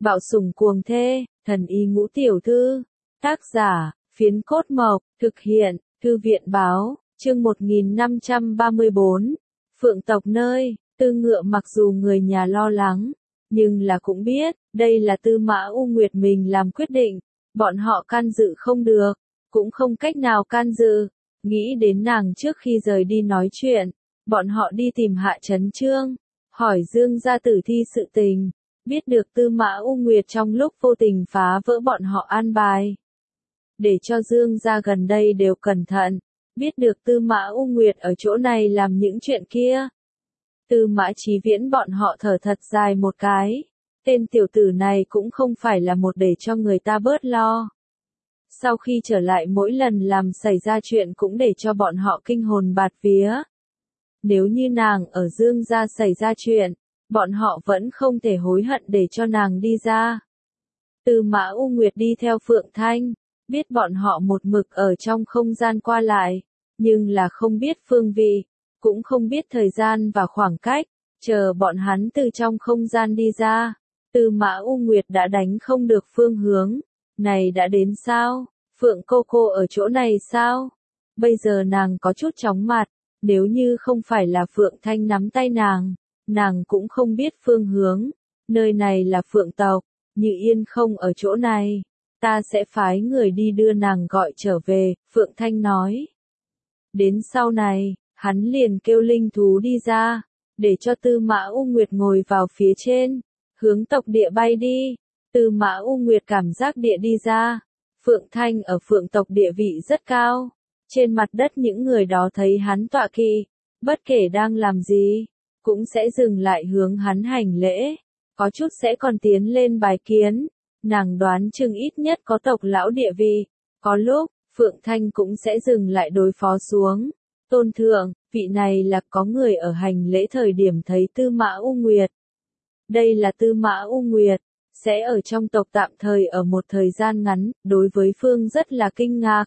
Bạo sủng cuồng thê, thần y ngũ tiểu thư. Tác giả, Phiến Cốt Mộc, thực hiện, Thư viện báo, chương 1534. Phượng tộc nơi, Tư Ngựa mặc dù người nhà lo lắng, nhưng là cũng biết, đây là Tư Mã U Nguyệt mình làm quyết định, bọn họ can dự không được, cũng không cách nào can dự. Nghĩ đến nàng trước khi rời đi nói chuyện, bọn họ đi tìm Hạ Chấn Chương, hỏi Dương gia tử thi sự tình, biết được Tư Mã U Nguyệt trong lúc vô tình phá vỡ bọn họ an bài. Để cho Dương gia gần đây đều cẩn thận, biết được Tư Mã U Nguyệt ở chỗ này làm những chuyện kia. Tư Mã Chí Viễn bọn họ thở thật dài một cái, tên tiểu tử này cũng không phải là một để cho người ta bớt lo. Sau khi trở lại mỗi lần làm xảy ra chuyện cũng để cho bọn họ kinh hồn bạt vía. Nếu như nàng ở Dương gia xảy ra chuyện, bọn họ vẫn không thể hối hận để cho nàng đi ra. Tư Mã U Nguyệt đi theo Phượng Thanh, biết bọn họ một mực ở trong không gian qua lại, nhưng là không biết phương vị, cũng không biết thời gian và khoảng cách, chờ bọn hắn từ trong không gian đi ra. Tư Mã U Nguyệt đã đánh không được phương hướng, này đã đến sao? Phượng cô ở chỗ này sao? Bây giờ nàng có chút chóng mặt, nếu như không phải là Phượng Thanh nắm tay nàng cũng không biết phương hướng. Nơi này là Phượng tộc, Như Yên không ở chỗ này, ta sẽ phái người đi đưa nàng gọi trở về, Phượng Thanh nói. Đến sau này, hắn liền kêu linh thú đi ra, để cho Tư Mã U Nguyệt ngồi vào phía trên, hướng tộc địa bay đi. Tư Mã U Nguyệt cảm giác địa đi ra, Phượng Thanh ở Phượng tộc địa vị rất cao, trên mặt đất những người đó thấy hắn tọa kỵ, bất kể đang làm gì, cũng sẽ dừng lại hướng hắn hành lễ, có chút sẽ còn tiến lên bài kiến. Nàng đoán chừng ít nhất có tộc lão địa vị, có lúc, Phượng Thanh cũng sẽ dừng lại đối phó xuống. Tôn thượng, vị này là có người ở hành lễ thời điểm thấy Tư Mã U Nguyệt. Đây là Tư Mã U Nguyệt, sẽ ở trong tộc tạm thời ở một thời gian ngắn, đối với Phương rất là kinh ngạc.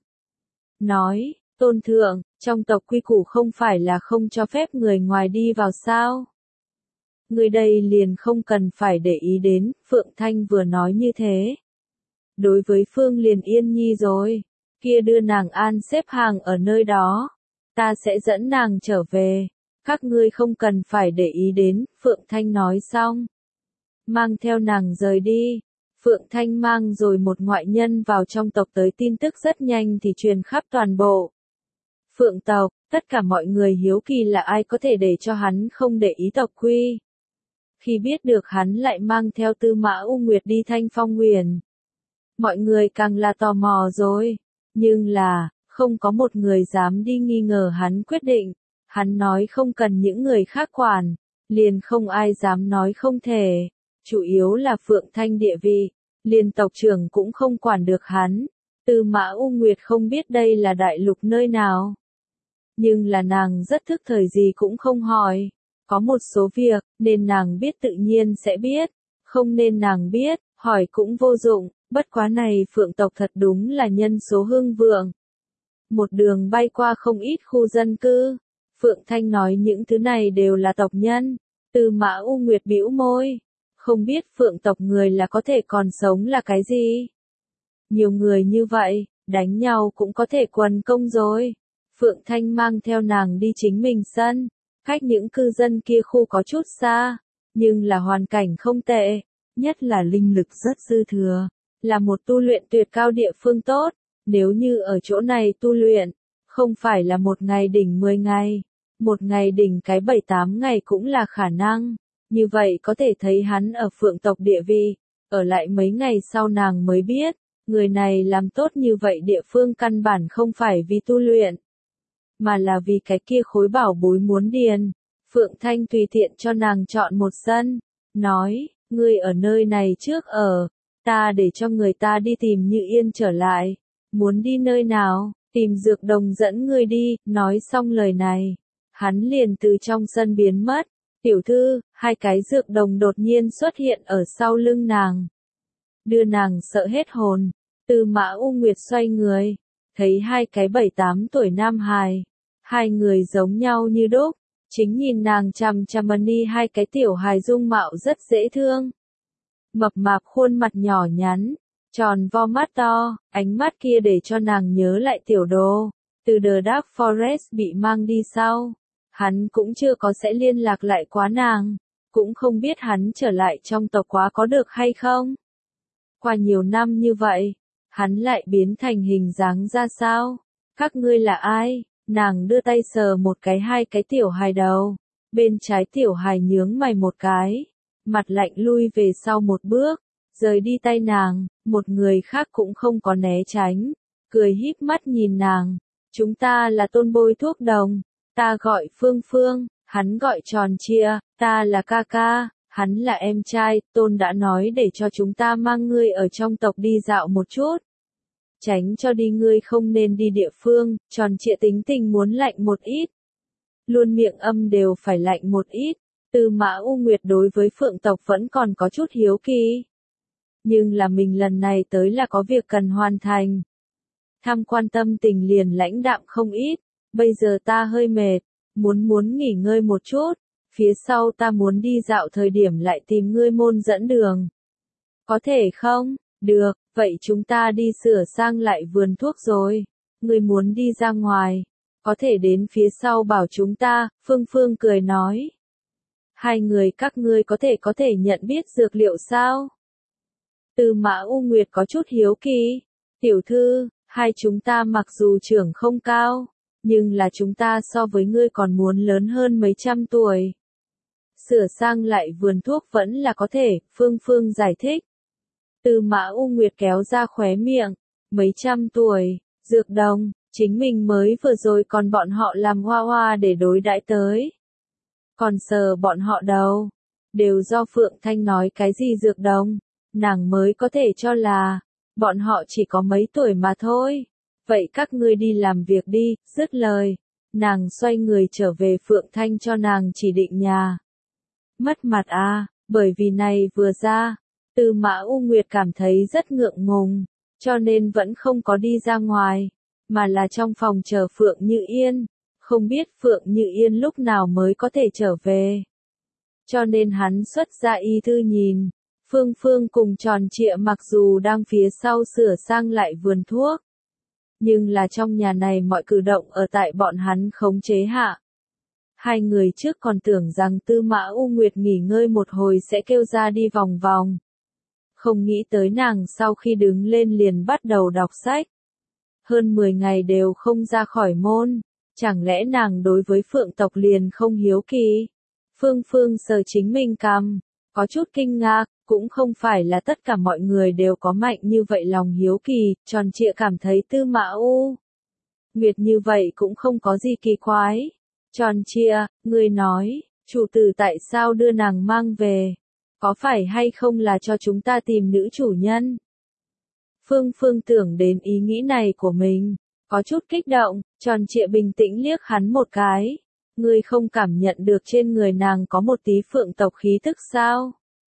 Nói, Tôn thượng, trong tộc quy củ không phải là không cho phép người ngoài đi vào sao? Người đây liền không cần phải để ý đến, Phượng Thanh vừa nói như thế. Đối với Phương liền yên nhi rồi, kia đưa nàng an xếp hàng ở nơi đó, ta sẽ dẫn nàng trở về, các ngươi không cần phải để ý đến, Phượng Thanh nói xong. Mang theo nàng rời đi, Phượng Thanh mang rồi một ngoại nhân vào trong tộc tới tin tức rất nhanh thì truyền khắp toàn bộ Phượng tộc, tất cả mọi người hiếu kỳ là ai có thể để cho hắn không để ý tộc quy. Khi biết được hắn lại mang theo Tư Mã U Nguyệt đi Thanh Phong Nguyền, mọi người càng là tò mò rồi, nhưng là, không có một người dám đi nghi ngờ hắn quyết định, hắn nói không cần những người khác quản, liền không ai dám nói không thể, chủ yếu là Phượng Thanh địa vị, liền tộc trưởng cũng không quản được hắn. Tư Mã U Nguyệt không biết đây là đại lục nơi nào, nhưng là nàng rất thức thời gì cũng không hỏi. Có một số việc, nên nàng biết tự nhiên sẽ biết, không nên nàng biết, hỏi cũng vô dụng, bất quá này Phượng tộc thật đúng là nhân số hưng vượng. Một đường bay qua không ít khu dân cư, Phượng Thanh nói những thứ này đều là tộc nhân. Tư Mã U Nguyệt bĩu môi, không biết Phượng tộc người là có thể còn sống là cái gì. Nhiều người như vậy, đánh nhau cũng có thể quần công rồi. Phượng Thanh mang theo nàng đi chính mình sân, cách những cư dân kia khu có chút xa, nhưng là hoàn cảnh không tệ, nhất là linh lực rất dư thừa, là một tu luyện tuyệt cao địa phương tốt. Nếu như ở chỗ này tu luyện, không phải là một ngày đỉnh 10 ngày, một ngày đỉnh cái 7-8 ngày cũng là khả năng. Như vậy có thể thấy hắn ở Phượng tộc địa vị, ở lại mấy ngày sau nàng mới biết, người này làm tốt như vậy địa phương căn bản không phải vì tu luyện, mà là vì cái kia khối bảo bối muốn điền. Phượng Thanh tùy tiện cho nàng chọn một sân, nói, ngươi ở nơi này trước ở, ta để cho người ta đi tìm Như Yên trở lại, muốn đi nơi nào, tìm dược đồng dẫn ngươi đi. Nói xong lời này, hắn liền từ trong sân biến mất. Tiểu thư, hai cái dược đồng đột nhiên xuất hiện ở sau lưng nàng, đưa nàng sợ hết hồn. Tư Mã U Nguyệt xoay người, thấy hai cái 7-8 tuổi nam hài, hai người giống nhau như đúc, chính nhìn nàng chằm chằm ni hai cái tiểu hài dung mạo rất dễ thương. mập mạp khuôn mặt nhỏ nhắn, tròn vo mắt to, ánh mắt kia để cho nàng nhớ lại Tiểu Đồ, từ The Dark Forest bị mang đi sau. Hắn cũng chưa có sẽ liên lạc lại quá nàng, cũng không biết hắn trở lại trong tộc quá có được hay không. Qua nhiều năm như vậy, hắn lại biến thành hình dáng ra sao? Các ngươi là ai? Nàng đưa tay sờ một cái hai cái tiểu hài đầu, bên trái tiểu hài nhướng mày một cái, mặt lạnh lui về sau một bước, rời đi tay nàng, một người khác cũng không có né tránh, cười híp mắt nhìn nàng, chúng ta là Tôn bôi thuốc đồng, ta gọi Phương Phương, hắn gọi Tròn Trịa, ta là ca ca, hắn là em trai, Tôn đã nói để cho chúng ta mang ngươi ở trong tộc đi dạo một chút. Tránh cho đi ngươi không nên đi địa phương, Tròn Trịa tính tình muốn lạnh một ít. Luôn miệng âm đều phải lạnh một ít, Tư Mã U Nguyệt đối với Phượng tộc vẫn còn có chút hiếu kỳ. Nhưng là mình lần này tới là có việc cần hoàn thành. Tham quan tâm tình liền lãnh đạm không ít, bây giờ ta hơi mệt, muốn nghỉ ngơi một chút, phía sau ta muốn đi dạo thời điểm lại tìm ngươi môn dẫn đường. Có thể không? Được, vậy chúng ta đi sửa sang lại vườn thuốc rồi. Ngươi muốn đi ra ngoài, có thể đến phía sau bảo chúng ta, Phương Phương cười nói. Hai người các ngươi có thể nhận biết dược liệu sao? Tư Mã U Nguyệt có chút hiếu kỳ. Tiểu thư, hai chúng ta mặc dù trưởng không cao, nhưng là chúng ta so với ngươi còn muốn lớn hơn mấy trăm tuổi. Sửa sang lại vườn thuốc vẫn là có thể, Phương Phương giải thích. Tư Mã U Nguyệt kéo ra khóe miệng, mấy trăm tuổi, dược đồng, chính mình mới vừa rồi còn bọn họ làm hoa hoa để đối đãi tới. Còn sờ bọn họ đâu, đều do Phượng Thanh nói cái gì dược đồng, nàng mới có thể cho là, bọn họ chỉ có mấy tuổi mà thôi. Vậy các ngươi đi làm việc đi, dứt lời, nàng xoay người trở về Phượng Thanh cho nàng chỉ định nhà. Mất mặt à, bởi vì này vừa ra, Tư Mã U Nguyệt cảm thấy rất ngượng ngùng, cho nên vẫn không có đi ra ngoài, mà là trong phòng chờ Phượng Như Yên, không biết Phượng Như Yên lúc nào mới có thể trở về. Cho nên hắn xuất ra y thư nhìn, Phương Phương cùng Tròn Trịa mặc dù đang phía sau sửa sang lại vườn thuốc, nhưng là trong nhà này mọi cử động ở tại bọn hắn khống chế hạ. Hai người trước còn tưởng rằng Tư Mã U Nguyệt nghỉ ngơi một hồi sẽ kêu ra đi vòng vòng. Không nghĩ tới nàng sau khi đứng lên liền bắt đầu đọc sách. Hơn 10 ngày đều không ra khỏi môn, chẳng lẽ nàng đối với Phượng tộc liền không hiếu kỳ? Phương Phương sờ chính mình cằm, có chút kinh ngạc, cũng không phải là tất cả mọi người đều có mạnh như vậy lòng hiếu kỳ, Tròn Trịa cảm thấy Tư Mã U Nguyệt như vậy cũng không có gì kỳ quái. Tròn Trịa, ngươi nói, chủ tử tại sao đưa nàng mang về? Có phải hay không là cho chúng ta tìm nữ chủ nhân? Phương Phương tưởng đến ý nghĩ này của mình, có chút kích động, Tròn Trịa bình tĩnh liếc hắn một cái. Ngươi không cảm nhận được trên người nàng có một tí Phượng tộc khí thức sao?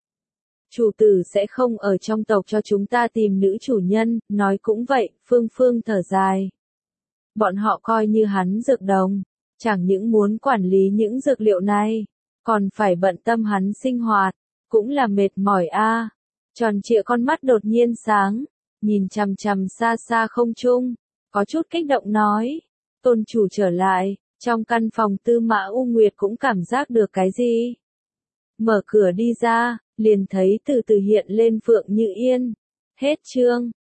Chủ tử sẽ không ở trong tộc cho chúng ta tìm nữ chủ nhân, nói cũng vậy, Phương Phương thở dài. Bọn họ coi như hắn dược đồng, chẳng những muốn quản lý những dược liệu này, còn phải bận tâm hắn sinh hoạt, cũng là mệt mỏi a. Tròn Trịa con mắt đột nhiên sáng, nhìn chằm chằm xa xa không trung, có chút kích động nói, tôn chủ trở lại, trong căn phòng Tư Mã U Nguyệt cũng cảm giác được cái gì. Mở cửa đi ra, liền thấy từ từ hiện lên Phượng Như Yên. Hết chương.